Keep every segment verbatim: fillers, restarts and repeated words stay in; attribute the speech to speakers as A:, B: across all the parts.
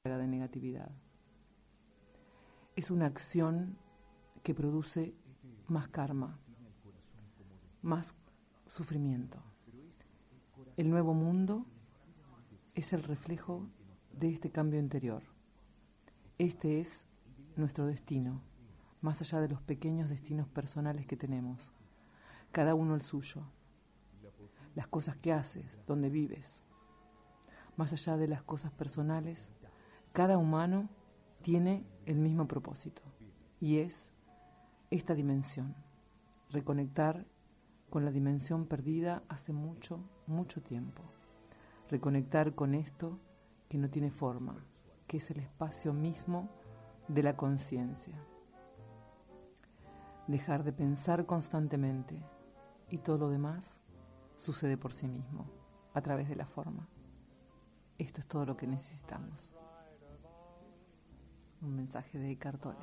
A: de negatividad. Es una acción que produce más karma, más sufrimiento. El nuevo mundo es el reflejo de este cambio interior. Este es nuestro destino, más allá de los pequeños destinos personales que tenemos, cada uno el suyo, las cosas que haces, donde vives. Más allá de las cosas personales, cada humano tiene el mismo propósito, y es esta dimensión, reconectar con la dimensión perdida hace mucho, mucho tiempo, reconectar con esto que no tiene forma, que es el espacio mismo de la conciencia. Dejar de pensar constantemente y todo lo demás sucede por sí mismo, a través de la forma. Esto es todo lo que necesitamos. Un mensaje de Eckhart Tolle.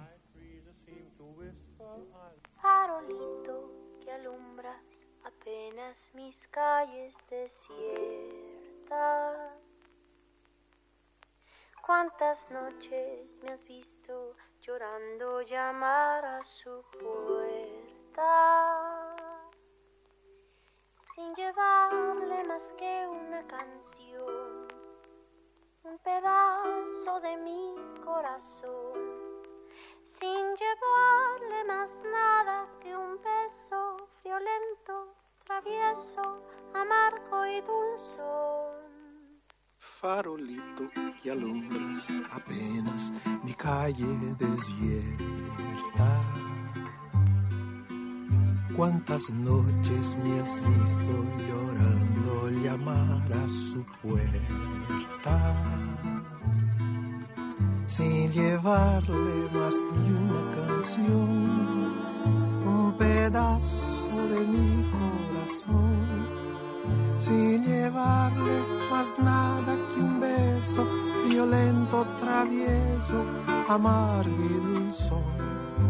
B: Farolito que alumbras apenas mis calles desiertas. ¿Cuántas noches me has visto llorando llamar a su puerta? Sin llevarle más que una canción, un pedazo de mi corazón, sin llevarle más nada que un beso violento, travieso, amargo y dulzón.
C: Farolito que alumbras apenas mi calle desierta. Cuántas noches me has visto llorando llamar a su puerta, sin llevarle más que una canción, un pedazo de mi corazón, sin llevarle más nada que un beso violento, travieso, amargo y dulzón.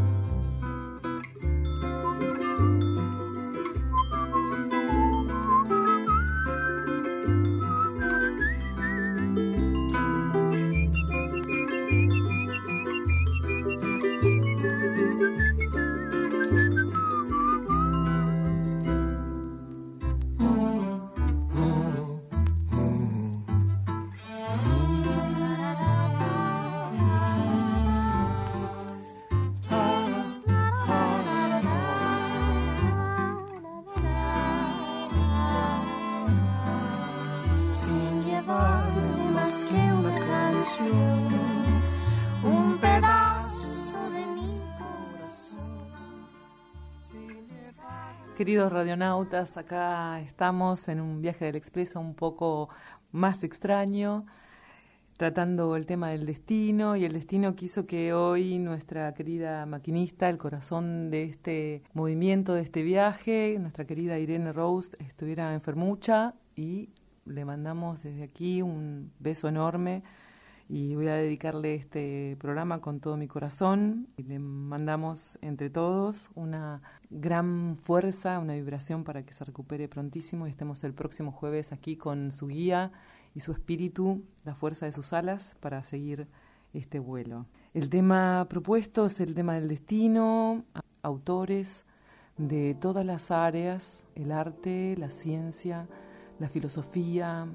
A: Queridos radionautas, acá estamos en un viaje del expreso un poco más extraño, tratando el tema del destino, y el destino quiso que hoy nuestra querida maquinista, el corazón de este movimiento, de este viaje, nuestra querida Irene Rose, estuviera enfermucha, y le mandamos desde aquí un beso enorme. Y voy a dedicarle este programa con todo mi corazón. Y le mandamos entre todos una gran fuerza, una vibración para que se recupere prontísimo y estemos el próximo jueves aquí con su guía y su espíritu, la fuerza de sus alas, para seguir este vuelo. El tema propuesto es el tema del destino, autores de todas las áreas, el arte, la ciencia, la filosofía,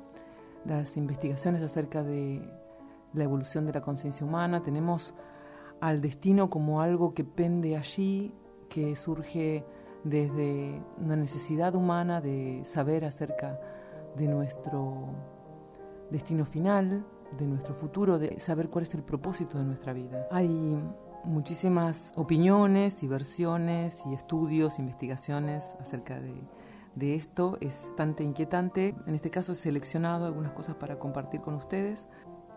A: las investigaciones acerca de la evolución de la conciencia humana. Tenemos al destino como algo que pende allí, que surge desde una necesidad humana de saber acerca de nuestro destino final, de nuestro futuro, de saber cuál es el propósito de nuestra vida. Hay muchísimas opiniones y versiones y estudios, investigaciones acerca de, de esto. Es bastante inquietante. En este caso he seleccionado algunas cosas para compartir con ustedes.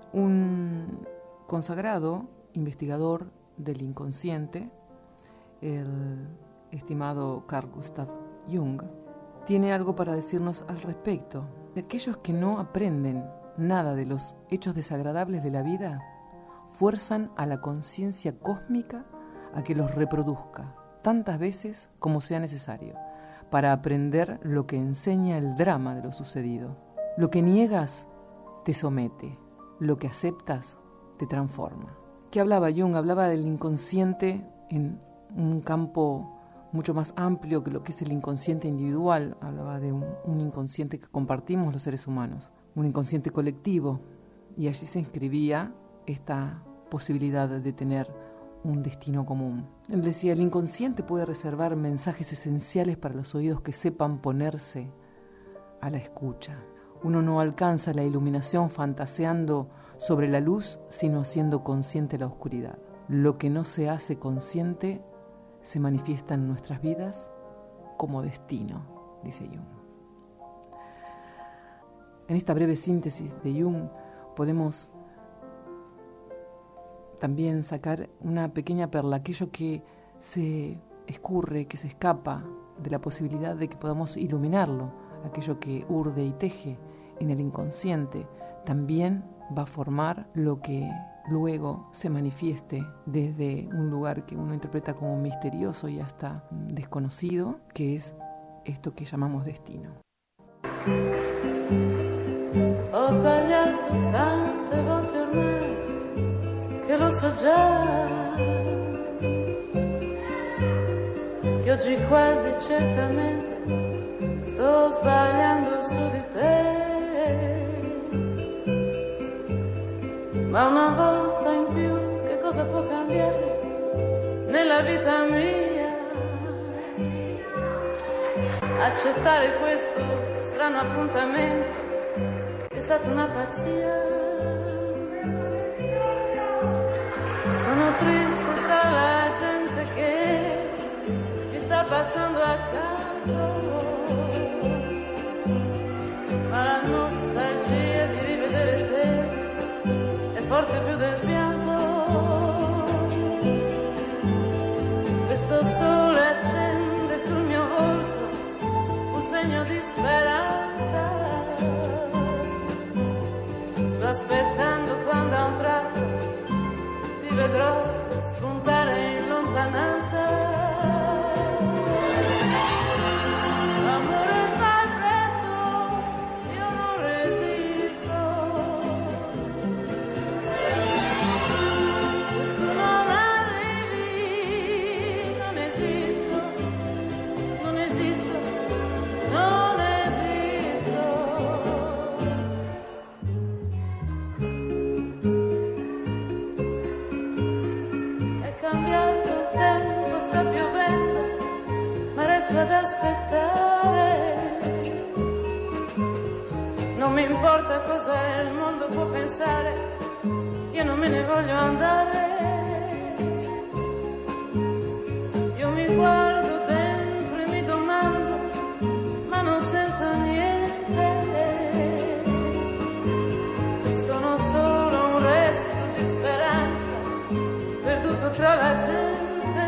A: Un consagrado investigador del inconsciente, el estimado Carl Gustav Jung, tiene algo para decirnos al respecto. Aquellos que no aprenden nada de los hechos desagradables de la vida fuerzan a la conciencia cósmica a que los reproduzca tantas veces como sea necesario para aprender lo que enseña el drama de lo sucedido. Lo que niegas te somete. lo que aceptas te transforma. ¿Qué hablaba Jung? Hablaba del inconsciente en un campo mucho más amplio que lo que es el inconsciente individual. Hablaba de un, un inconsciente que compartimos los seres humanos, un inconsciente colectivo, y allí se inscribía esta posibilidad de tener un destino común. Él decía, el inconsciente puede reservar mensajes esenciales para los oídos que sepan ponerse a la escucha. Uno no alcanza la iluminación fantaseando sobre la luz, sino haciendo consciente la oscuridad. Lo que no se hace consciente se manifiesta en nuestras vidas como destino, dice Jung. En esta breve síntesis de Jung podemos también sacar una pequeña perla, aquello que se escurre, que se escapa de la posibilidad de que podamos iluminarlo, aquello que urde y teje en el inconsciente, también va a formar lo que luego se manifieste desde un lugar que uno interpreta como misterioso y hasta desconocido, que es esto que llamamos destino.
D: Ho sbagliato tante volte ormai che lo so già, che oggi quasi certamente sto sbagliando su di te. Ma una volta in più che cosa può cambiare nella vita mia? Accettare questo strano appuntamento è stata una pazzia. Sono triste tra la gente che mi sta passando accanto, ma la nostalgia di rivedere te forte più del pianto. Questo sole accende sul mio volto un segno di speranza. Sto aspettando quando a un tratto ti vedrò spuntare in lontananza. Ad aspettare, non mi importa cosa il mondo può pensare, io non me ne voglio andare. Io mi guardo dentro e mi domando, ma non sento niente. Sono solo un resto di speranza perduto tra la gente.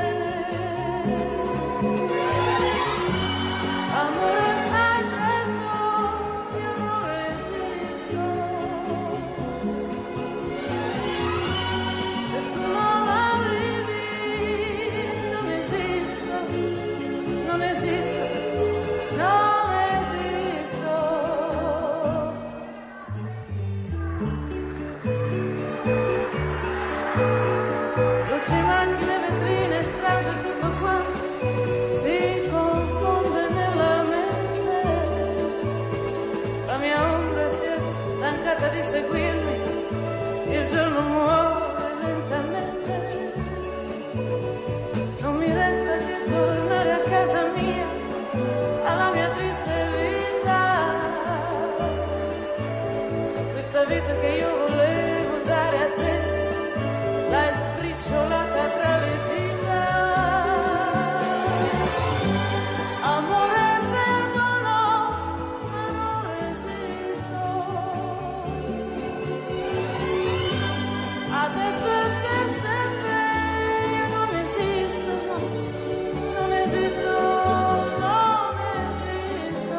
D: Luci, macchine, vetrine, strade, tutto quanto si confonde nella mente. La mia ombra si è stancata di seguirmi, il giorno muore lentamente. Non mi resta che tornare a casa mia, alla mia triste vita. Questa vita che io volevo dare a te, l'hai sbriciolata tra le dita. Amore, perdono, ma non resisto. Adesso è per sempre, io non esisto, non esisto, non esisto.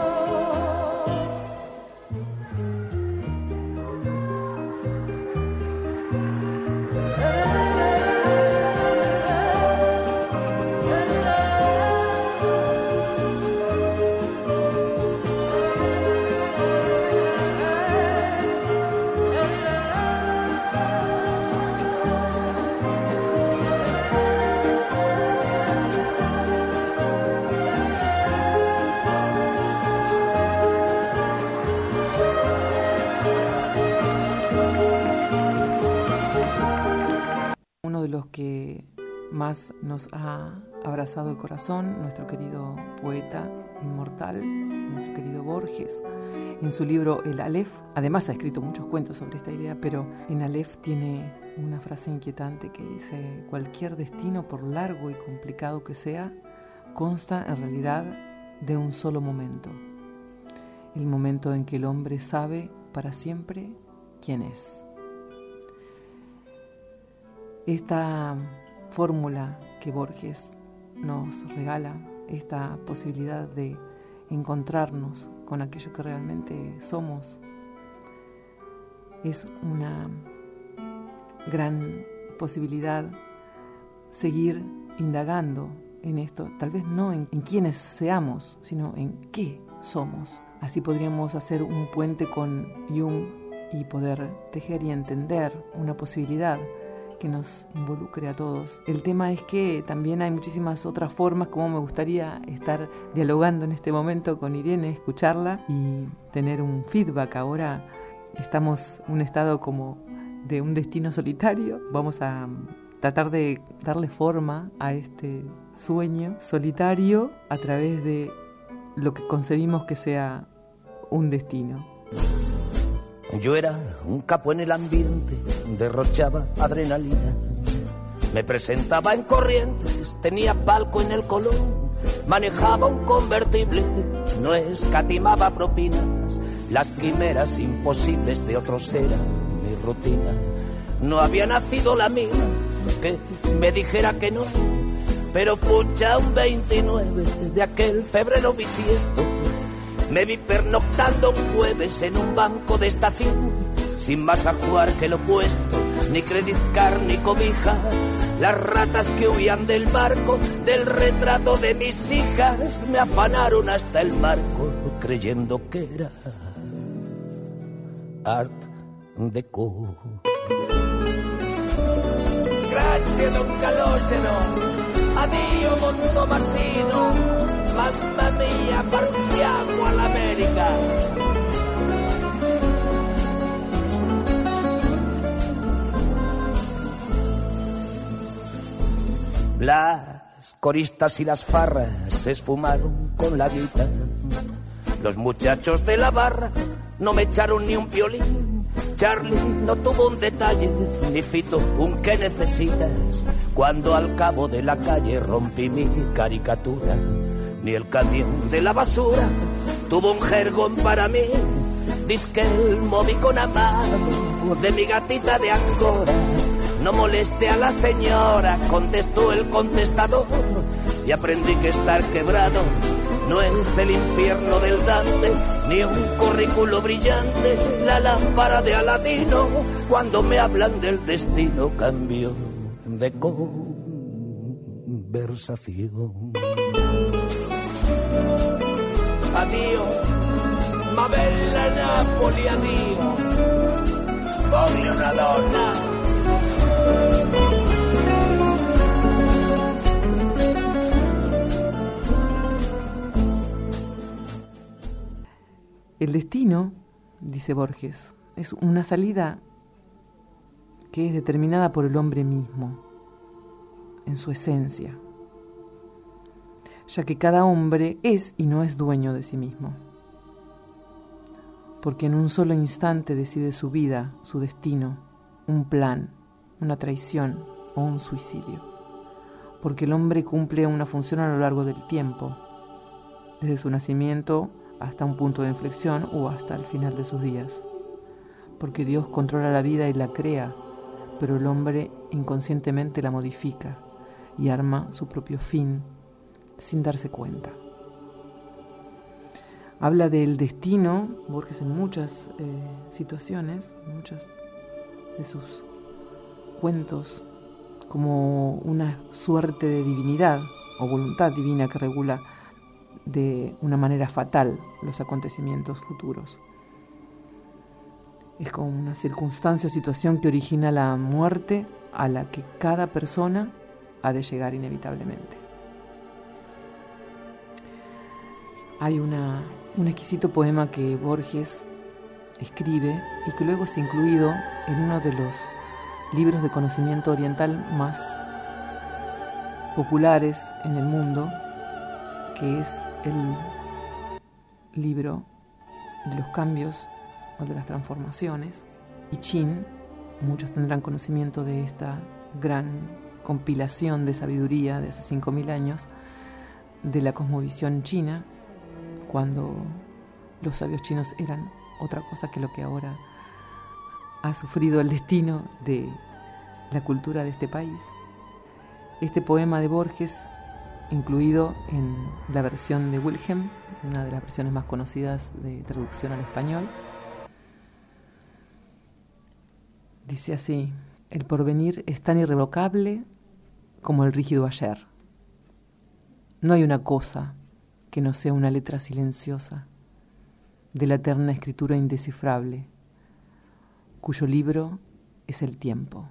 A: uno de los que más nos ha abrazado el corazón, nuestro querido poeta inmortal, nuestro querido Borges. En su libro El Aleph, además ha escrito muchos cuentos sobre esta idea, pero en Aleph tiene una frase inquietante que dice: cualquier destino, por largo y complicado que sea, consta en realidad de un solo momento, el momento en que el hombre sabe para siempre quién es. Esta fórmula que Borges nos regala, esta posibilidad de encontrarnos con aquello que realmente somos, es una gran posibilidad seguir indagando en esto, tal vez no en, en quiénes seamos, sino en qué somos. Así podríamos hacer un puente con Jung y poder tejer y entender una posibilidad que nos involucre a todos. El tema es que también hay muchísimas otras formas, como me gustaría estar dialogando en este momento con Irene, escucharla y tener un feedback. Ahora estamos en un estado como de un destino solitario. Vamos a tratar de darle forma a este sueño solitario a través de lo que concebimos que sea un destino.
E: Yo era un capo en el ambiente, derrochaba adrenalina. Me presentaba en Corrientes, tenía palco en el Colón, manejaba un convertible, no escatimaba propinas. Las quimeras imposibles de otros eran mi rutina. No había nacido la mía, que me dijera que no, pero pucha, un veintinueve de aquel febrero bisiesto, me vi pernoctando un jueves en un banco de estación, sin más ajuar que lo puesto, ni credit card ni cobija. Las ratas que huían del barco, del retrato de mis hijas, me afanaron hasta el marco, creyendo que era Art Deco. Grazie Don Calogero, addio Don Tomasino, mamma mia, partiamo all'America. Las coristas y las farras se esfumaron con la guita. Los muchachos de la barra no me echaron ni un violín. Charlie no tuvo un detalle, ni Fito un ¿qué necesitas? Cuando al cabo de la calle rompí mi caricatura. Ni el camión de la basura tuvo un jergón para mí. Disque el movicón amado de mi gatita de Angora. No moleste a la señora, contestó el contestador. Y aprendí que estar quebrado no es el infierno del Dante, ni un currículo brillante, la lámpara de Aladino. Cuando me hablan del destino cambio de conversación. Addio, ma bella Napoli, addio, voglio una donna.
A: El destino, dice Borges, es una salida que es determinada por el hombre mismo, en su esencia, ya que cada hombre es y no es dueño de sí mismo, porque en un solo instante decide su vida, su destino, un plan, una traición o un suicidio, porque el hombre cumple una función a lo largo del tiempo, desde su nacimiento hasta un punto de inflexión o hasta el final de sus días, porque Dios controla la vida y la crea, pero el hombre inconscientemente la modifica y arma su propio fin sin darse cuenta. Habla del destino, Borges, en muchas eh, situaciones, en muchos de sus cuentos, como una suerte de divinidad o voluntad divina que regula de una manera fatal los acontecimientos futuros. Es como una circunstancia o situación que origina la muerte a la que cada persona ha de llegar inevitablemente. Hay una, un exquisito poema que Borges escribe y que luego es incluido en uno de los libros de conocimiento oriental más populares en el mundo, que es el libro de los cambios o de las transformaciones. I Ching, muchos tendrán conocimiento de esta gran compilación de sabiduría de hace cinco mil años, de la cosmovisión china, cuando los sabios chinos eran otra cosa que lo que ahora ha sufrido el destino de la cultura de este país. Este poema de Borges, incluido en la versión de Wilhelm, una de las versiones más conocidas de traducción al español, dice así: el porvenir es tan irrevocable como el rígido ayer. No hay una cosa que no sea una letra silenciosa de la eterna escritura indescifrable, cuyo libro es el tiempo.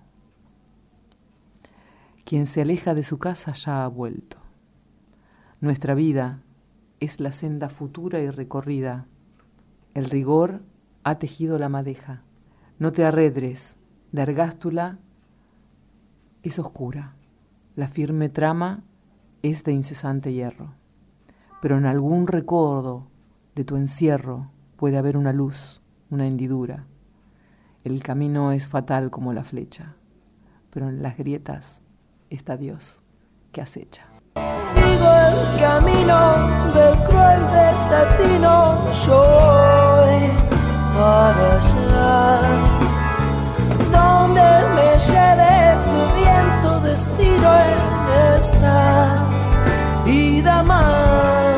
A: Quien se aleja de su casa ya ha vuelto. Nuestra vida es la senda futura y recorrida. El rigor ha tejido la madeja. No te arredres, la ergástula es oscura. La firme trama es de incesante hierro. Pero en algún recuerdo de tu encierro puede haber una luz, una hendidura. El camino es fatal como la flecha, pero en las grietas está Dios que acecha.
C: Sigo el camino del cruel desatino, yo voy para allá, donde me lleve este viento destino en esta vida más.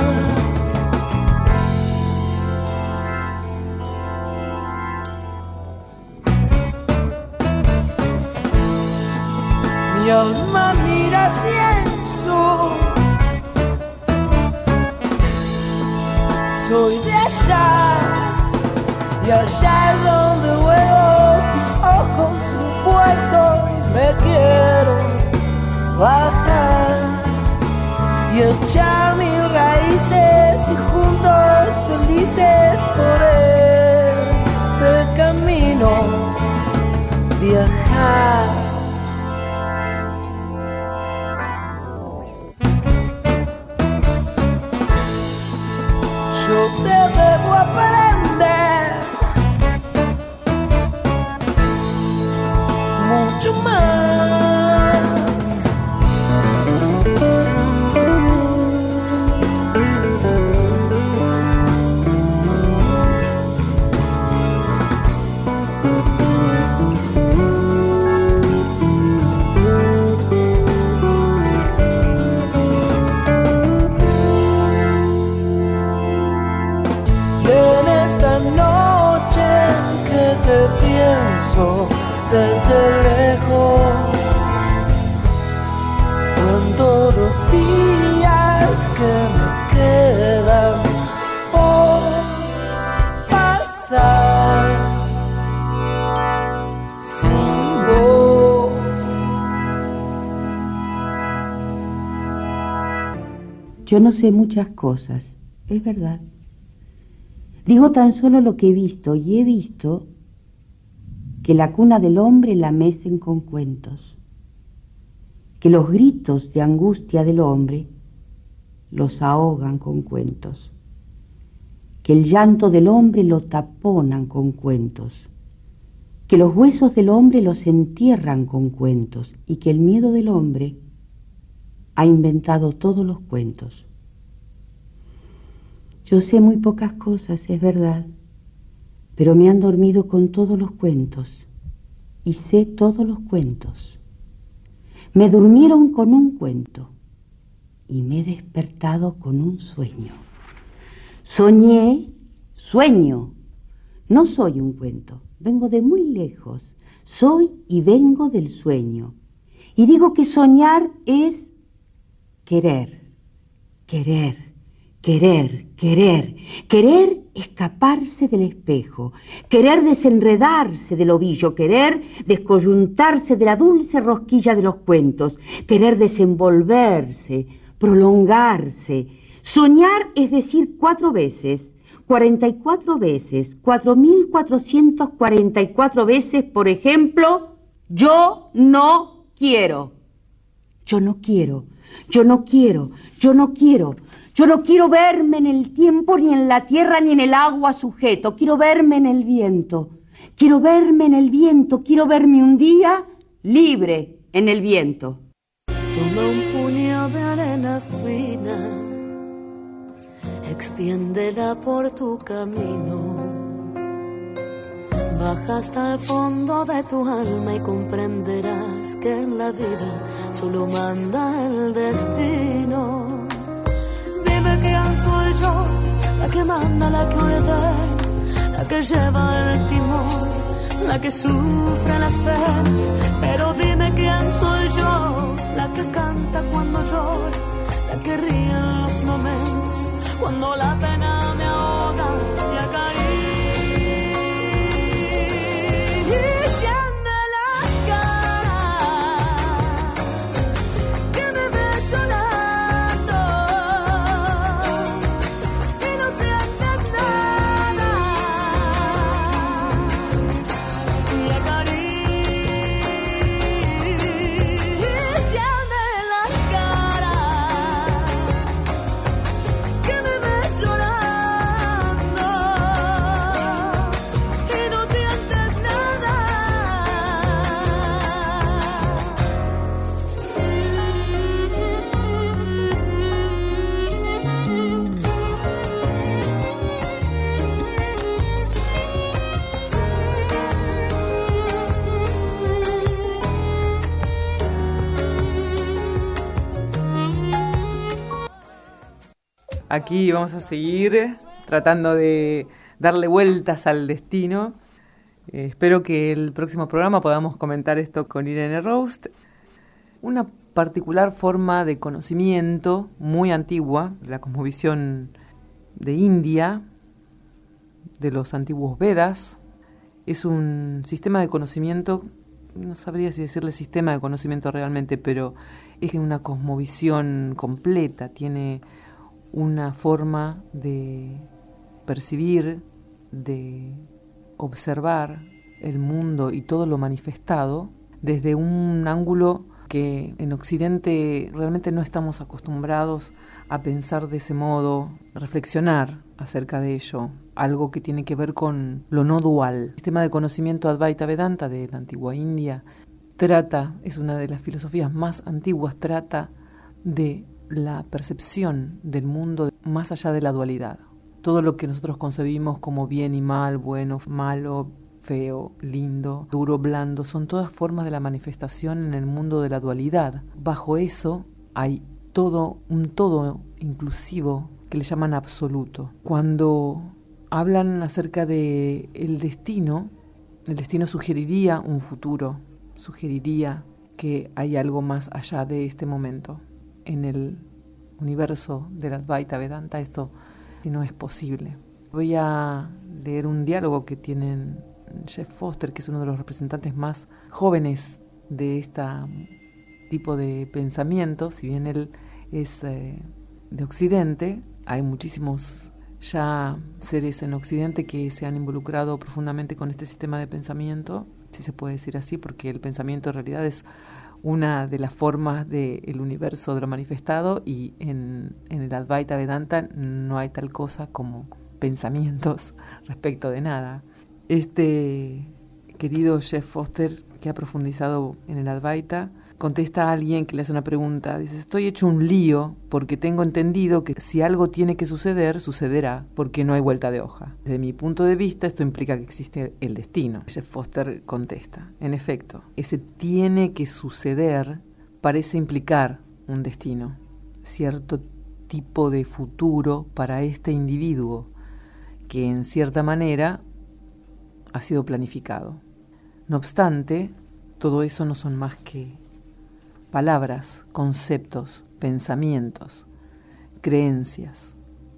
C: Mi alma mira hacia el sur, soy de allá, y allá es donde vuelo tus ojos en puerto y me quiero bajar y echar mis raíces y juntos felices por este camino viajar. Yo te debo aprender mucho más. Desde lejos, cuando los días que me quedan por pasar sin vos.
F: Yo no sé muchas cosas, es verdad. Digo tan solo lo que he visto, y he visto que la cuna del hombre la mecen con cuentos, que los gritos de angustia del hombre los ahogan con cuentos, que el llanto del hombre lo taponan con cuentos, que los huesos del hombre los entierran con cuentos y que el miedo del hombre ha inventado todos los cuentos. Yo sé muy pocas cosas, es verdad, pero me han dormido con todos los cuentos y sé todos los cuentos. Me durmieron con un cuento y me he despertado con un sueño. Soñé, sueño. No soy un cuento, vengo de muy lejos. Soy y vengo del sueño. Y digo que soñar es querer, querer, querer, querer, querer escaparse del espejo, querer desenredarse del ovillo, querer descoyuntarse de la dulce rosquilla de los cuentos, querer desenvolverse, prolongarse. Soñar es decir cuatro veces, cuarenta y cuatro veces, cuatro mil cuatrocientas cuarenta y cuatro veces, por ejemplo, Yo no quiero. Yo no quiero. Yo no quiero. Yo no quiero. Yo no quiero verme en el tiempo, ni en la tierra, ni en el agua sujeto. Quiero verme en el viento. Quiero verme en el viento. Quiero verme un día libre en el viento.
C: Toma un puñado de arena fina, extiéndela por tu camino. Baja hasta el fondo de tu alma y comprenderás que en la vida solo manda el destino. Dime quién soy yo, la que manda, la que ordena, la que lleva el timón, la que sufre las penas. Pero dime quién soy yo, la que canta cuando llora, la que ríe en los momentos cuando la pena me ahoga y acaricia.
A: Aquí vamos a seguir tratando de darle vueltas al destino. Eh, espero que el próximo programa podamos comentar esto con Irene Roust. Una particular forma de conocimiento muy antigua, de la cosmovisión de India, de los antiguos Vedas, es un sistema de conocimiento, no sabría si decirle sistema de conocimiento realmente, pero es una cosmovisión completa, tiene una forma de percibir, de observar el mundo y todo lo manifestado desde un ángulo que en Occidente realmente no estamos acostumbrados a pensar de ese modo, reflexionar acerca de ello, algo que tiene que ver con lo no dual. El sistema de conocimiento Advaita Vedanta de la antigua India trata, es una de las filosofías más antiguas, trata de la percepción del mundo más allá de la dualidad. Todo lo que nosotros concebimos como bien y mal, bueno, malo, feo, lindo, duro, blando, son todas formas de la manifestación en el mundo de la dualidad. Bajo eso hay todo, un todo inclusivo que le llaman absoluto. Cuando hablan acerca de el destino, el destino sugeriría un futuro, sugeriría que hay algo más allá de este momento. En el universo del Advaita Vedanta esto no es posible. Voy a leer un diálogo que tienen Jeff Foster, que es uno de los representantes más jóvenes de este tipo de pensamiento. Si bien él es eh, de Occidente, hay muchísimos ya seres en Occidente que se han involucrado profundamente con este sistema de pensamiento, si se puede decir así, porque el pensamiento en realidad es una de las formas del universo de lo manifestado, y en, en el Advaita Vedanta no hay tal cosa como pensamientos respecto de nada. Este querido Jeff Foster, que ha profundizado en el Advaita, contesta a alguien que le hace una pregunta. Dice: estoy hecho un lío porque tengo entendido que si algo tiene que suceder, sucederá, porque no hay vuelta de hoja. Desde mi punto de vista, esto implica que existe el destino. Jeff Foster contesta: en efecto, ese tiene que suceder parece implicar un destino, cierto tipo de futuro para este individuo, que en cierta manera ha sido planificado. No obstante, todo eso no son más que palabras, conceptos, pensamientos, creencias,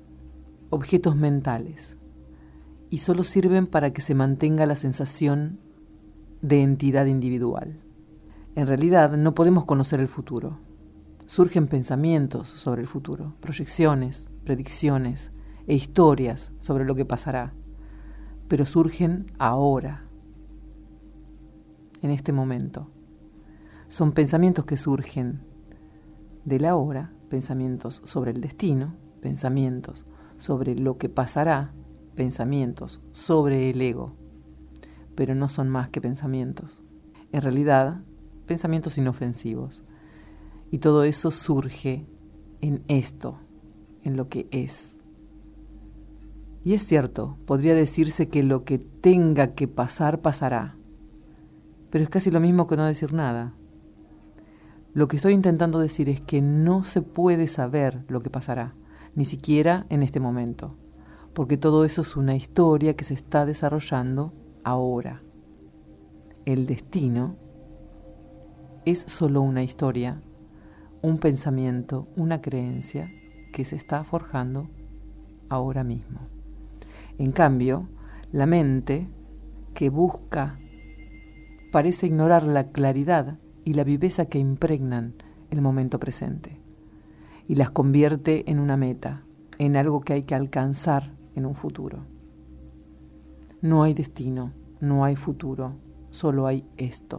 A: objetos mentales, y solo sirven para que se mantenga la sensación de entidad individual. En realidad no podemos conocer el futuro. Surgen pensamientos sobre el futuro, proyecciones, predicciones e historias sobre lo que pasará, pero surgen ahora. en este momento. Son pensamientos que surgen del ahora, pensamientos sobre el destino, pensamientos sobre lo que pasará, pensamientos sobre el ego, pero no son más que pensamientos. En realidad, pensamientos inofensivos. Y todo eso surge en esto, en lo que es. Y es cierto, podría decirse que lo que tenga que pasar, pasará. Pero es casi lo mismo que no decir nada. Lo que estoy intentando decir es que no se puede saber lo que pasará, ni siquiera en este momento, porque todo eso es una historia que se está desarrollando ahora. El destino es solo una historia, un pensamiento, una creencia que se está forjando ahora mismo. En cambio, la mente que busca parece ignorar la claridad y la viveza que impregnan el momento presente y las convierte en una meta, en algo que hay que alcanzar en un futuro. No hay destino, no hay futuro, solo hay esto,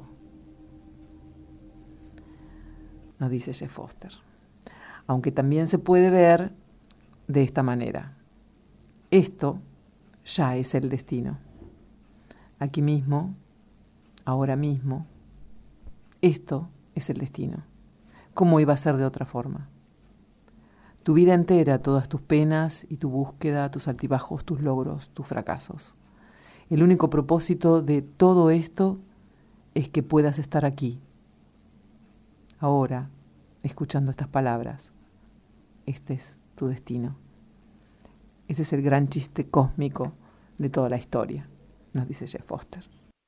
A: nos dice Jeff Foster. Aunque también se puede ver de esta manera. Esto ya es el destino. Aquí mismo, ahora mismo, esto es el destino. ¿Cómo iba a ser de otra forma? Tu vida entera, todas tus penas y tu búsqueda, tus altibajos, tus logros, tus fracasos. El único propósito de todo esto es que puedas estar aquí, ahora, escuchando estas palabras. Este es tu destino. Ese es el gran chiste cósmico de toda la historia, nos dice Jeff Foster.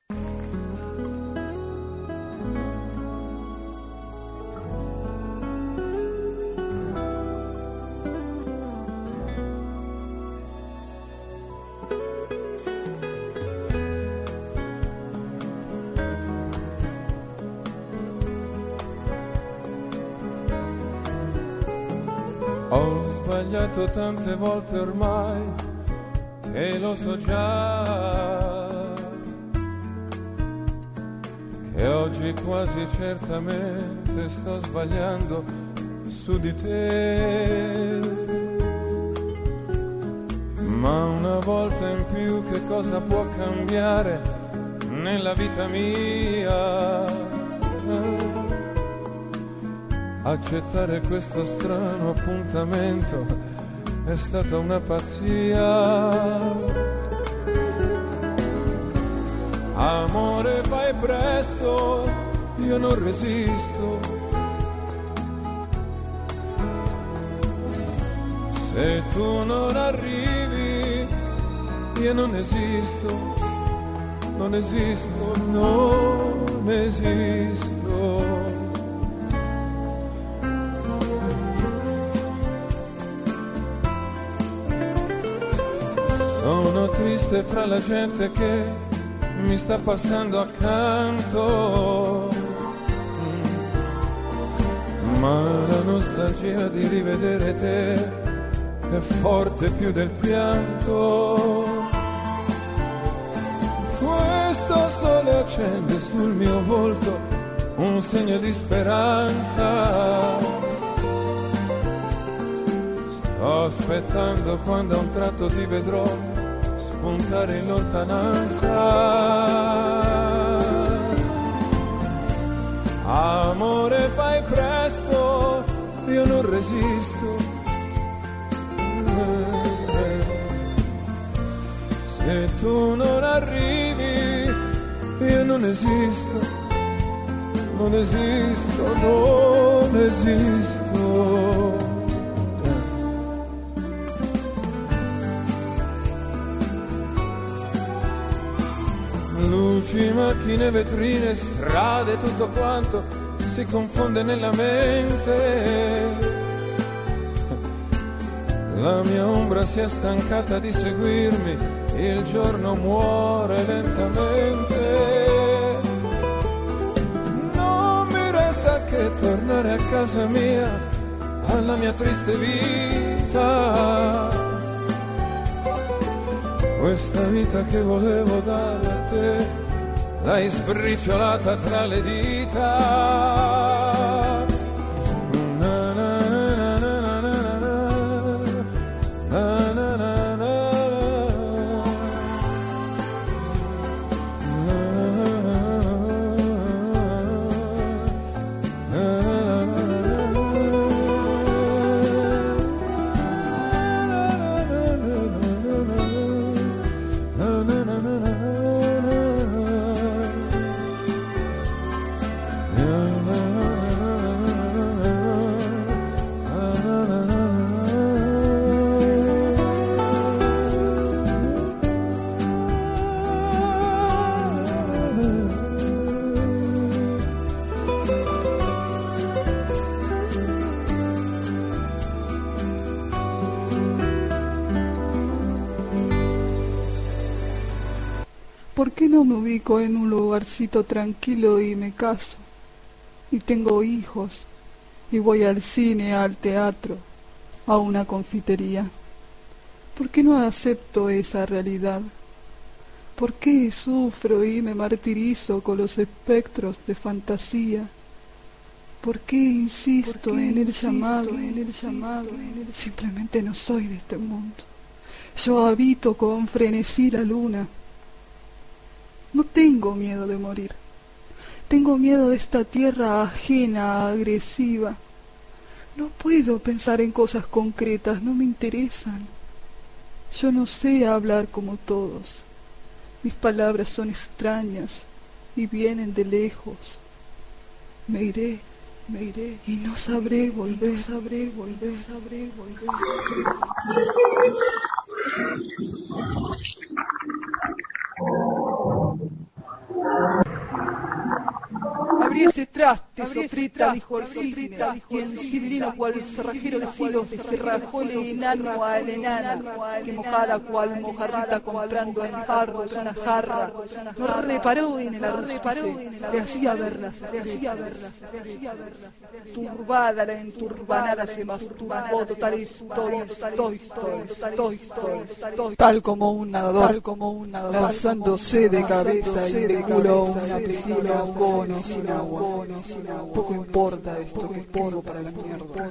G: Ho sbagliato tante volte ormai e lo so già che oggi quasi certamente sto sbagliando su di te, ma una volta in più che cosa può cambiare nella vita mia? Accettare questo strano appuntamento è stata una pazzia. Amore, fai presto, io non resisto. Se tu non arrivi, io non esisto, non esisto, non esisto. Sono triste fra la gente che mi sta passando accanto, ma la nostalgia di rivedere te è forte più del pianto. Questo sole accende sul mio volto un segno di speranza. Sto aspettando quando a un tratto ti vedrò spuntare in lontananza. Amore, fai presto, io non resisto. Se tu non arrivi, io non esisto, non esisto, non esisto. Luci, macchine, vetrine, strade, tutto quanto si confonde nella mente. La mia ombra si è stancata di seguirmi, il giorno muore lentamente. Non mi resta che tornare a casa mia, alla mia triste vita. Questa vita che volevo dare a te l'hai sbriciolata tra le dita. Na, na, na, na, na, na, na, na, na, na, na.
H: ¿Por qué no me ubico en un lugarcito tranquilo y me caso? Y tengo hijos, y voy al cine, al teatro, a una confitería. ¿Por qué no acepto esa realidad? ¿Por qué sufro y me martirizo con los espectros de fantasía? ¿Por qué insisto ¿Por qué en el insisto, llamado, en el llamado, en el... Simplemente no soy de este mundo. Yo habito con frenesí la luna. No tengo miedo de morir. Tengo miedo de esta tierra ajena, agresiva. No puedo pensar en cosas concretas, no me interesan. Yo no sé hablar como todos. Mis palabras son extrañas y vienen de lejos. Me iré, me iré y no sabré volver, no sabré volver, sabré volver. Abrí ese traste, sofrita, dijo el cisne, y en cibrino cual cerrajero de cielo se cerrajó el enano al enano, que mojada cual mojarrita comprando en jarros una jarra, no reparó en el arrecife, le hacía verlas, le hacía verlas, le hacía verlas, turbada la enturbanada se masturbó total estoy, estoy, estoy, estoy, estoy, tal como un nadador, tal como un nadador, lanzándose de cabeza y de culo a una piscina, un cono sin agua. Poco importa esto que escribo para la mierda.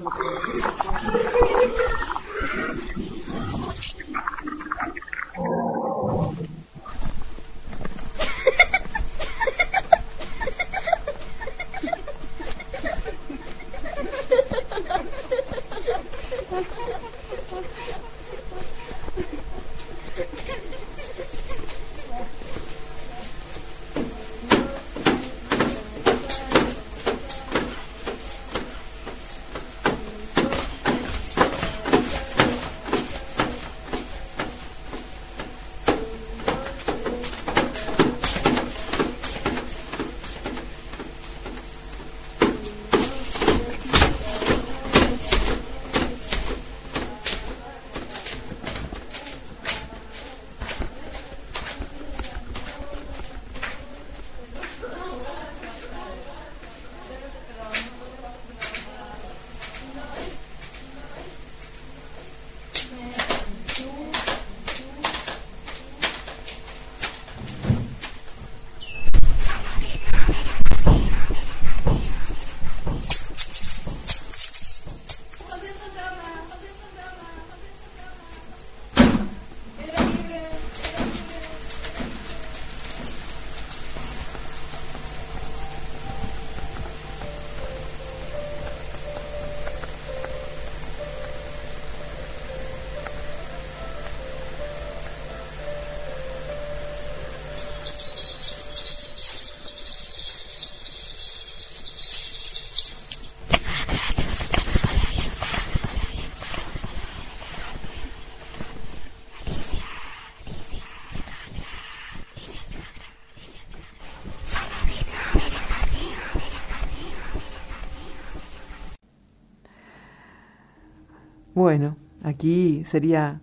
A: Bueno, aquí sería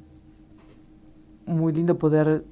A: muy lindo poder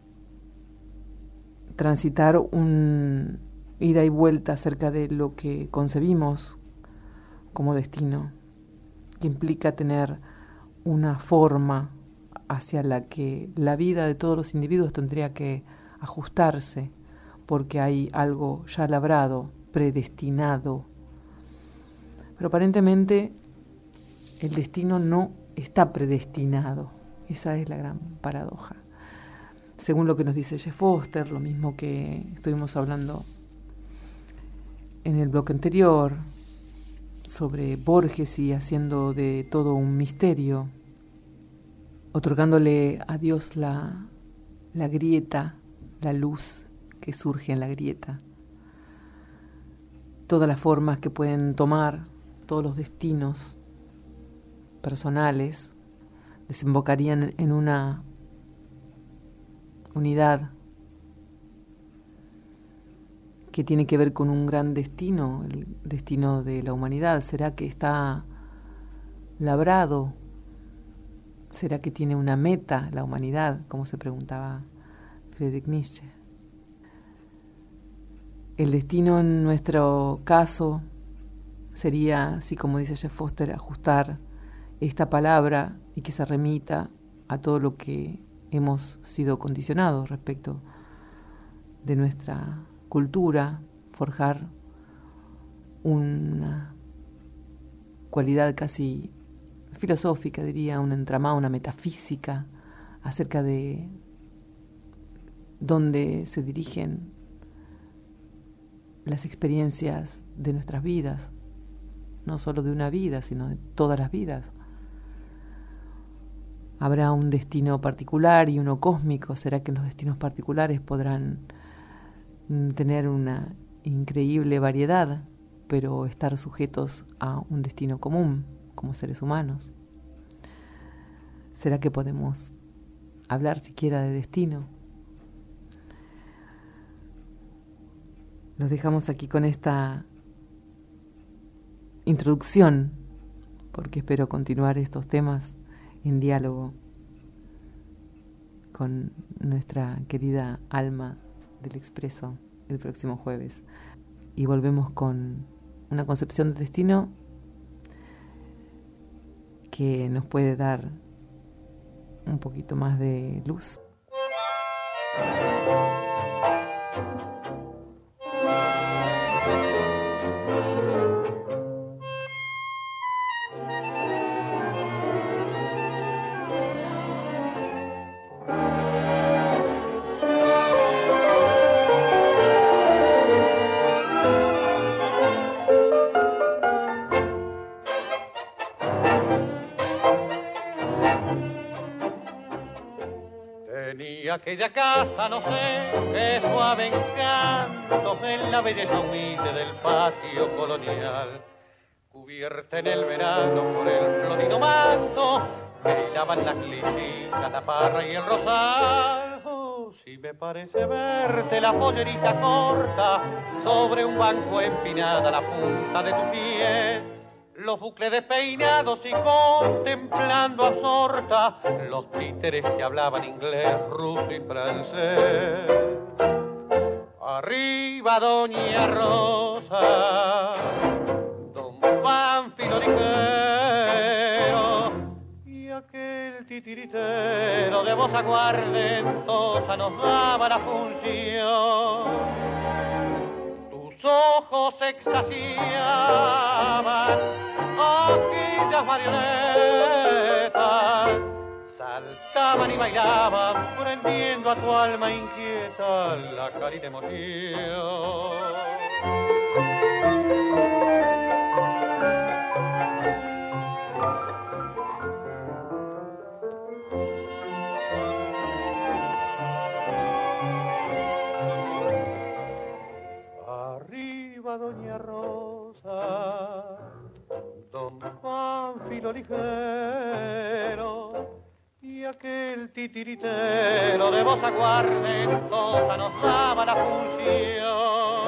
A: transitar un ida y vuelta acerca de lo que concebimos como destino, que implica tener una forma hacia la que la vida de todos los individuos tendría que ajustarse, porque hay algo ya labrado, predestinado. Pero aparentemente el destino no está predestinado. Esa es la gran paradoja. Según lo que nos dice Jeff Foster, lo mismo que estuvimos hablando en el bloque anterior, sobre Borges y haciendo de todo un misterio, otorgándole a Dios la, la grieta, la luz que surge en la grieta, todas las formas que pueden tomar, todos los destinos personales, desembocarían en una unidad que tiene que ver con un gran destino, el destino de la humanidad. ¿Será que está labrado? ¿Será que tiene una meta la humanidad? Como se preguntaba Friedrich Nietzsche. El destino en nuestro caso sería, así como dice Jeff Foster, ajustar esta palabra y que se remita a todo lo que hemos sido condicionados respecto de nuestra cultura, forjar una cualidad casi filosófica, diría, un entramado, una metafísica acerca de dónde se dirigen las experiencias de nuestras vidas, no solo de una vida, sino de todas las vidas. Habrá un destino particular y uno cósmico. ¿Será que los destinos particulares podrán tener una increíble variedad, pero estar sujetos a un destino común como seres humanos? ¿Será que podemos hablar siquiera de destino? Los dejamos aquí con esta introducción, porque espero continuar estos temas en diálogo con nuestra querida Alma del Expreso el próximo jueves. Y volvemos con una concepción de destino que nos puede dar un poquito más de luz.
I: Aquella casa, no sé, qué suave encanto en la belleza humilde del patio colonial, cubierta en el verano por el florido manto que hilaban las lisitas, la parra y el rosal. Oh, si me parece verte la pollerita corta sobre un banco empinada la punta de tu pie, los bucles despeinados y contemplando absorta los títeres que hablaban inglés, ruso y francés. Arriba Doña Rosa, don Pánfilo ligero y aquel titiritero de voz aguardentosa nos daba la función. Tus ojos extasiaban aquellas marionetas, saltaban y bailaban, prendiendo a tu alma inquieta la cálida emoción. Arriba Doña Rosa, don Pánfilo ligero y aquel titiritero de voz aguardentosa nos daba la función.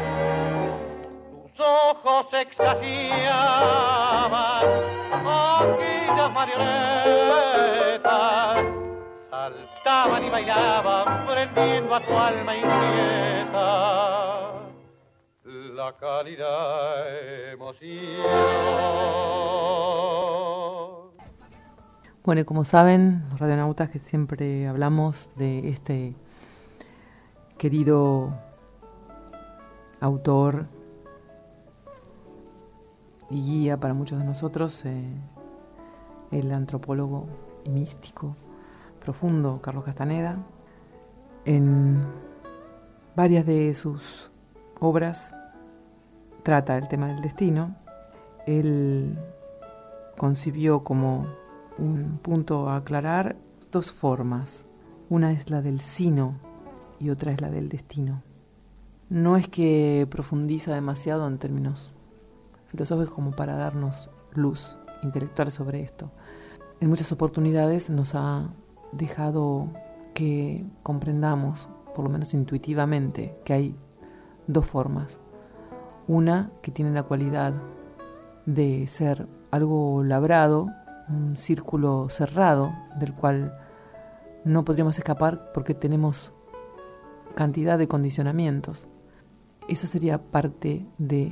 I: Tus ojos extasiaban aquellas marionetas, saltaban y bailaban, prendiendo a tu alma inquieta la cálida emoción.
A: Bueno, y como saben, los radionautas, que siempre hablamos de este querido autor y guía para muchos de nosotros, eh, el antropólogo y místico profundo Carlos Castaneda. En varias de sus obras trata el tema del destino. Él concibió como un punto a aclarar dos formas. Una es la del sino y otra es la del destino. No es que profundiza demasiado en términos filosóficos como para darnos luz intelectual sobre esto. En muchas oportunidades nos ha dejado que comprendamos, por lo menos intuitivamente, que hay dos formas. Una que tiene la cualidad de ser algo labrado, un círculo cerrado del cual no podríamos escapar porque tenemos cantidad de condicionamientos. Eso sería parte de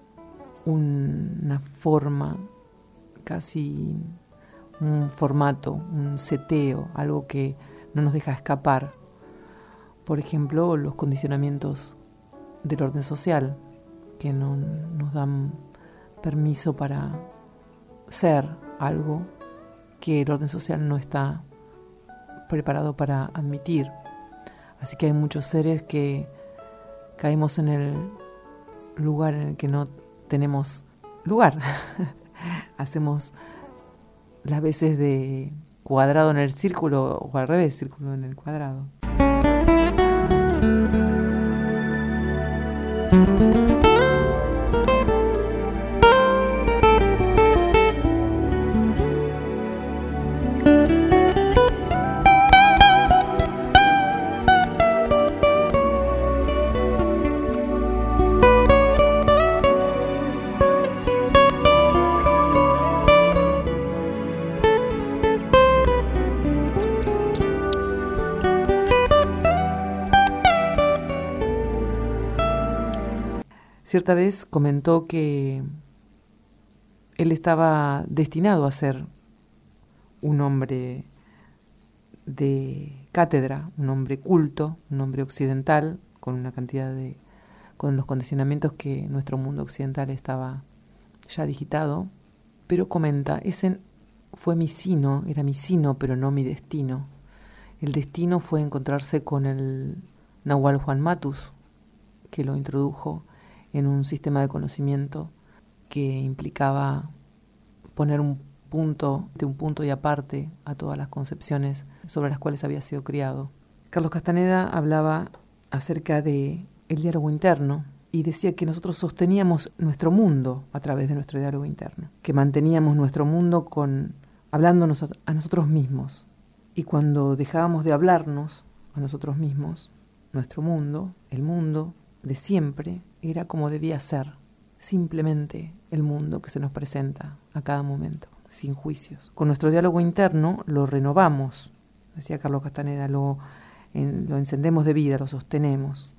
A: una forma, casi un formato, un seteo, algo que no nos deja escapar. Por ejemplo, los condicionamientos del orden social, que no nos dan permiso para ser algo que el orden social no está preparado para admitir. Así que hay muchos seres que caemos en el lugar en el que no tenemos lugar. Hacemos las veces de cuadrado en el círculo o al revés, círculo en el cuadrado. Cierta vez comentó que él estaba destinado a ser un hombre de cátedra, un hombre culto, un hombre occidental, con una cantidad de, con los condicionamientos que nuestro mundo occidental estaba ya digitado, pero comenta, ese fue mi sino, era mi sino, pero no mi destino. El destino fue encontrarse con el Nahual Juan Matus, que lo introdujo en un sistema de conocimiento que implicaba poner un punto, de un punto y aparte a todas las concepciones sobre las cuales había sido criado. Carlos Castaneda hablaba acerca de el diálogo interno y decía que nosotros sosteníamos nuestro mundo a través de nuestro diálogo interno, que manteníamos nuestro mundo con hablándonos a, a nosotros mismos, y cuando dejábamos de hablarnos a nosotros mismos, nuestro mundo, el mundo de siempre, era como debía ser, simplemente el mundo que se nos presenta a cada momento, sin juicios. Con nuestro diálogo interno lo renovamos, decía Carlos Castaneda, lo, en, lo encendemos de vida, lo sostenemos.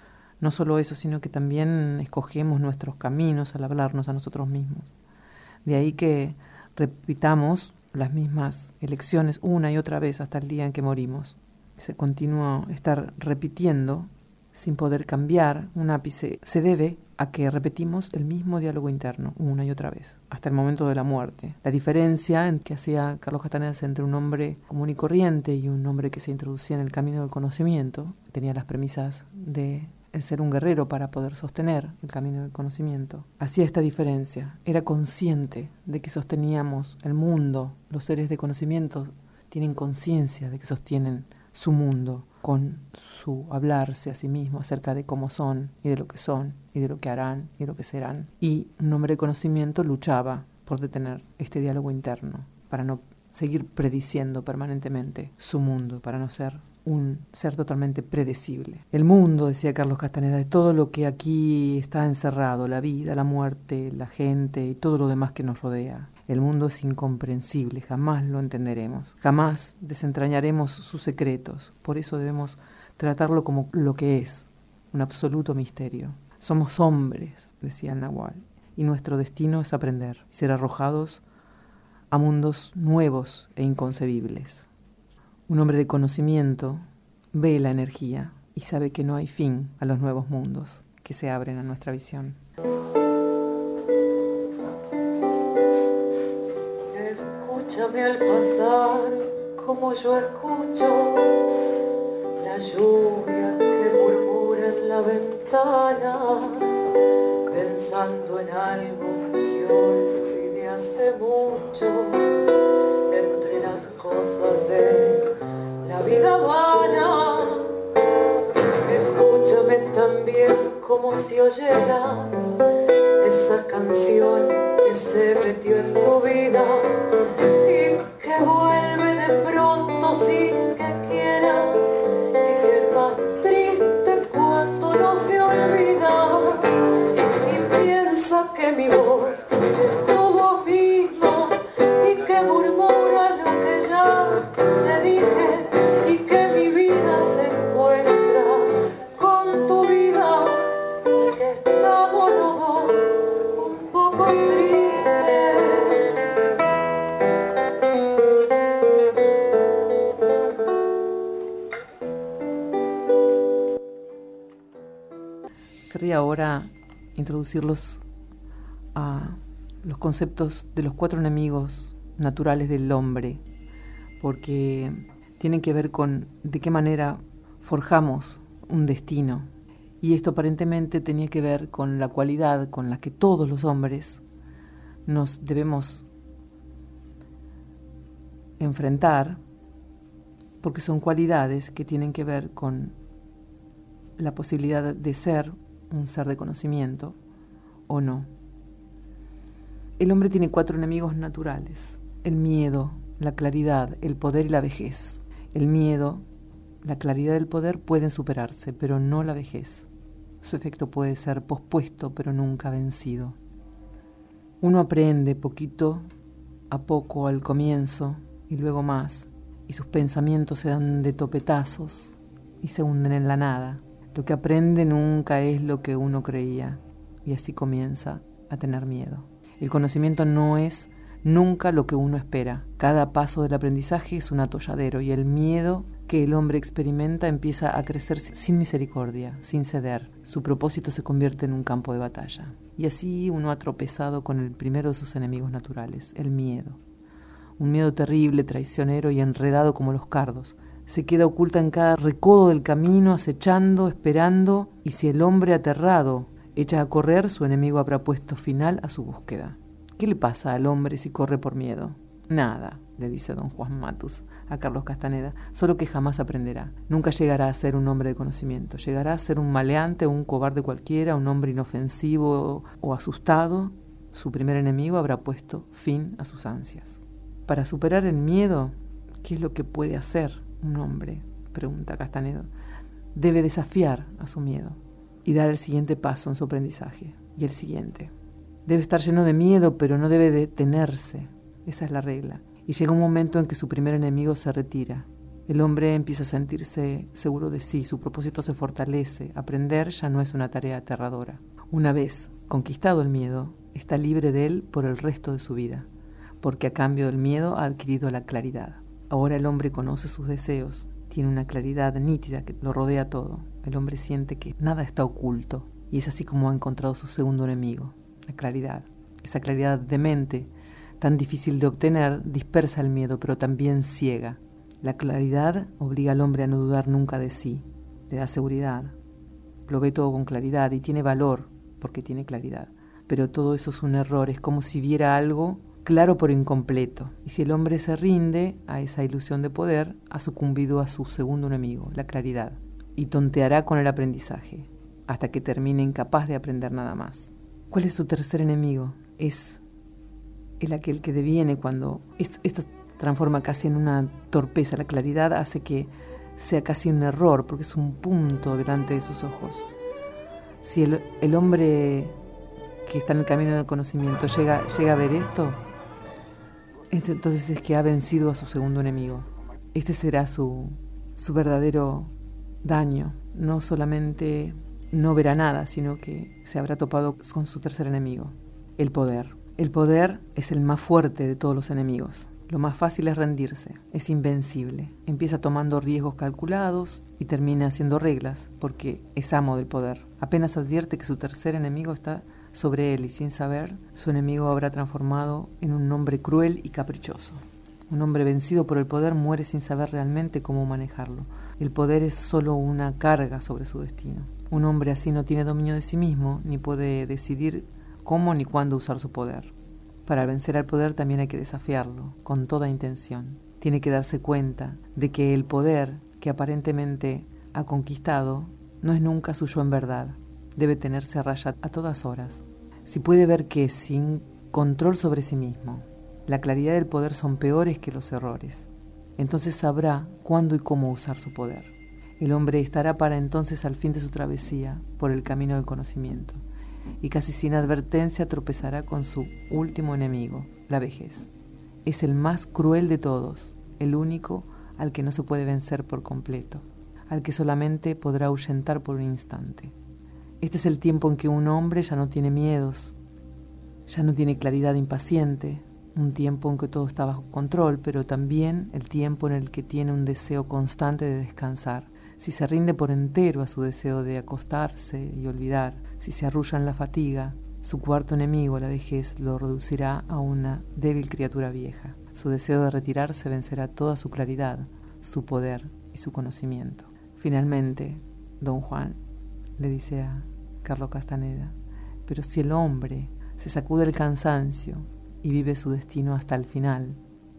A: No solo eso, sino que también escogemos nuestros caminos al hablarnos a nosotros mismos. De ahí que repitamos las mismas elecciones una y otra vez hasta el día en que morimos. Se continúa estar repitiendo sin poder cambiar un ápice, se debe a que repetimos el mismo diálogo interno una y otra vez, hasta el momento de la muerte. La diferencia en que hacía Carlos Castaneda entre un hombre común y corriente y un hombre que se introducía en el camino del conocimiento, tenía las premisas de el ser un guerrero para poder sostener el camino del conocimiento. Hacía esta diferencia, era consciente de que sosteníamos el mundo, los seres de conocimiento tienen conciencia de que sostienen su mundo con su hablarse a sí mismo acerca de cómo son y de lo que son y de lo que harán y de lo que serán. Y un hombre de conocimiento luchaba por detener este diálogo interno para no seguir prediciendo permanentemente su mundo, para no ser un ser totalmente predecible. El mundo, decía Carlos Castaneda, es todo lo que aquí está encerrado, la vida, la muerte, la gente y todo lo demás que nos rodea. El mundo es incomprensible, jamás lo entenderemos, jamás desentrañaremos sus secretos. Por eso debemos tratarlo como lo que es, un absoluto misterio. Somos hombres, decía el Nahual, y nuestro destino es aprender, ser arrojados a mundos nuevos e inconcebibles. Un hombre de conocimiento ve la energía y sabe que no hay fin a los nuevos mundos, que se abren a nuestra visión.
C: Escúchame al pasar como yo escucho la lluvia que murmura en la ventana, pensando en algo que olvidé hace mucho, entre las cosas de la vida vana. Escúchame también como si oyeras esa canción que se metió en tu vida y que vuelve de pronto sin que quieras, y que es más triste cuando no se olvida. Y piensa que mi voz es tu voz misma y que murmura lo que ya te dije, y que mi vida se encuentra con tu vida y que estamos los dos un poco tristes.
A: Querría ahora introducirlos a los conceptos de los cuatro enemigos naturales del hombre, porque tienen que ver con de qué manera forjamos un destino. Y esto aparentemente tenía que ver con la cualidad con la que todos los hombres nos debemos enfrentar, porque son cualidades que tienen que ver con la posibilidad de ser un ser de conocimiento o no. El hombre tiene cuatro enemigos naturales: el miedo, la claridad, el poder y la vejez. El miedo, la claridad y el poder pueden superarse, pero no la vejez. Su efecto puede ser pospuesto, pero nunca vencido. Uno aprende poquito a poco al comienzo y luego más, y sus pensamientos se dan de topetazos y se hunden en la nada. Lo que aprende nunca es lo que uno creía, y así comienza a tener miedo. El conocimiento no es nunca lo que uno espera. Cada paso del aprendizaje es un atolladero, y el miedo que el hombre experimenta empieza a crecer sin misericordia, sin ceder. Su propósito se convierte en un campo de batalla. Y así uno ha tropezado con el primero de sus enemigos naturales, el miedo. Un miedo terrible, traicionero y enredado como los cardos. Se queda oculta en cada recodo del camino, acechando, esperando, y si el hombre aterrado echa a correr, su enemigo habrá puesto final a su búsqueda. ¿Qué le pasa al hombre si corre por miedo? Nada, le dice don Juan Matus a Carlos Castaneda, solo que jamás aprenderá. Nunca llegará a ser un hombre de conocimiento, llegará a ser un maleante o un cobarde cualquiera, un hombre inofensivo o asustado. Su primer enemigo habrá puesto fin a sus ansias. Para superar el miedo, ¿qué es lo que puede hacer un hombre?, pregunta Castanedo. Debe desafiar a su miedo y dar el siguiente paso en su aprendizaje. Y el siguiente. Debe estar lleno de miedo, pero no debe detenerse. Esa es la regla. Y llega un momento en que su primer enemigo se retira. El hombre empieza a sentirse seguro de sí, su propósito se fortalece. Aprender ya no es una tarea aterradora. Una vez conquistado el miedo, está libre de él por el resto de su vida, porque a cambio del miedo ha adquirido la claridad. Ahora el hombre conoce sus deseos, tiene una claridad nítida que lo rodea todo. El hombre siente que nada está oculto, y es así como ha encontrado su segundo enemigo, la claridad. Esa claridad de mente, tan difícil de obtener, dispersa el miedo, pero también ciega. La claridad obliga al hombre a no dudar nunca de sí, le da seguridad, lo ve todo con claridad y tiene valor porque tiene claridad. Pero todo eso es un error, es como si viera algo claro por incompleto. Y si el hombre se rinde a esa ilusión de poder, ha sucumbido a su segundo enemigo, la claridad, y tonteará con el aprendizaje, hasta que termine incapaz de aprender nada más. ¿Cuál es su tercer enemigo? Es el aquel que deviene cuando esto, esto transforma casi en una torpeza. La claridad hace que sea casi un error, porque es un punto delante de sus ojos. Si el, el hombre que está en el camino del conocimiento llega, llega a ver esto, entonces es que ha vencido a su segundo enemigo. Este será su, su verdadero daño. No solamente no verá nada, sino que se habrá topado con su tercer enemigo, el poder. El poder es el más fuerte de todos los enemigos. Lo más fácil es rendirse, es invencible. Empieza tomando riesgos calculados y termina haciendo reglas porque es amo del poder. Apenas advierte que su tercer enemigo está sobre él y sin saber, su enemigo habrá transformado en un hombre cruel y caprichoso. Un hombre vencido por el poder muere sin saber realmente cómo manejarlo. El poder es solo una carga sobre su destino. Un hombre así no tiene dominio de sí mismo, ni puede decidir cómo ni cuándo usar su poder. Para vencer al poder también hay que desafiarlo, con toda intención. Tiene que darse cuenta de que el poder que aparentemente ha conquistado no es nunca suyo en verdad. Debe tenerse a raya a todas horas. Si puede ver que sin control sobre sí mismo, la claridad del poder son peores que los errores, entonces sabrá cuándo y cómo usar su poder. El hombre estará para entonces al fin de su travesía por el camino del conocimiento, y casi sin advertencia tropezará con su último enemigo, la vejez. Es el más cruel de todos, el único al que no se puede vencer por completo, al que solamente podrá ahuyentar por un instante. Este es el tiempo en que un hombre ya no tiene miedos, ya no tiene claridad impaciente, un tiempo en que todo está bajo control, pero también el tiempo en el que tiene un deseo constante de descansar. Si se rinde por entero a su deseo de acostarse y olvidar, si se arrulla en la fatiga, su cuarto enemigo, la vejez, lo reducirá a una débil criatura vieja. Su deseo de retirarse vencerá toda su claridad, su poder y su conocimiento. Finalmente, don Juan le dice a Carlos Castaneda, pero si el hombre se sacude el cansancio y vive su destino hasta el final,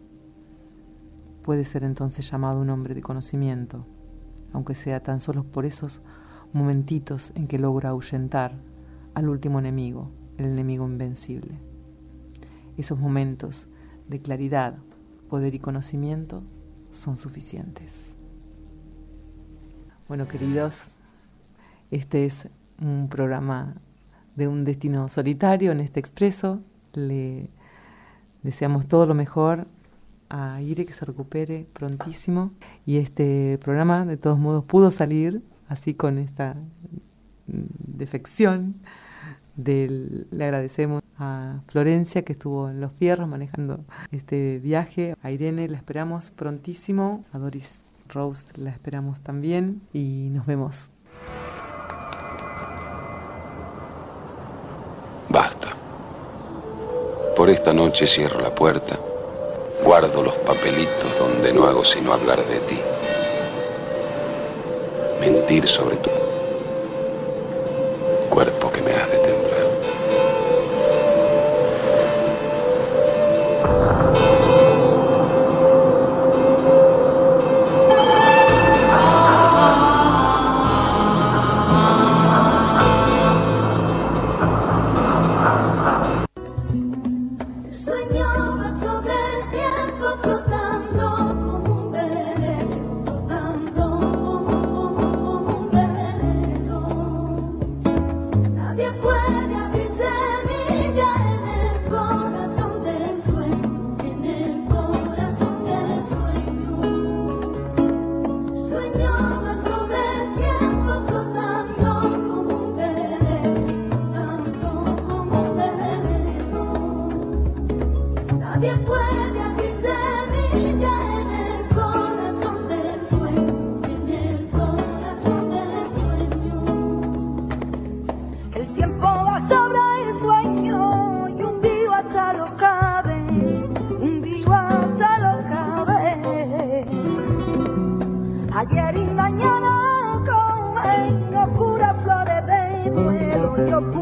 A: puede ser entonces llamado un hombre de conocimiento, aunque sea tan solo por esos momentitos en que logra ahuyentar al último enemigo, el enemigo invencible. Esos momentos de claridad, poder y conocimiento son suficientes. Bueno, queridos, este es un programa de un destino solitario en este expreso. Le deseamos todo lo mejor a Ire, que se recupere prontísimo. Y este programa, de todos modos, pudo salir así con esta defección. Del, le agradecemos a Florencia, que estuvo en los fierros manejando este viaje. A Irene la esperamos prontísimo. A Doris Rose la esperamos también. Y nos vemos.
J: Basta. Por esta noche cierro la puerta, guardo los papelitos donde no hago sino hablar de ti, mentir sobre tu cuerpo que me has de temblar.
C: Ayer y mañana con locura flores de duelo yo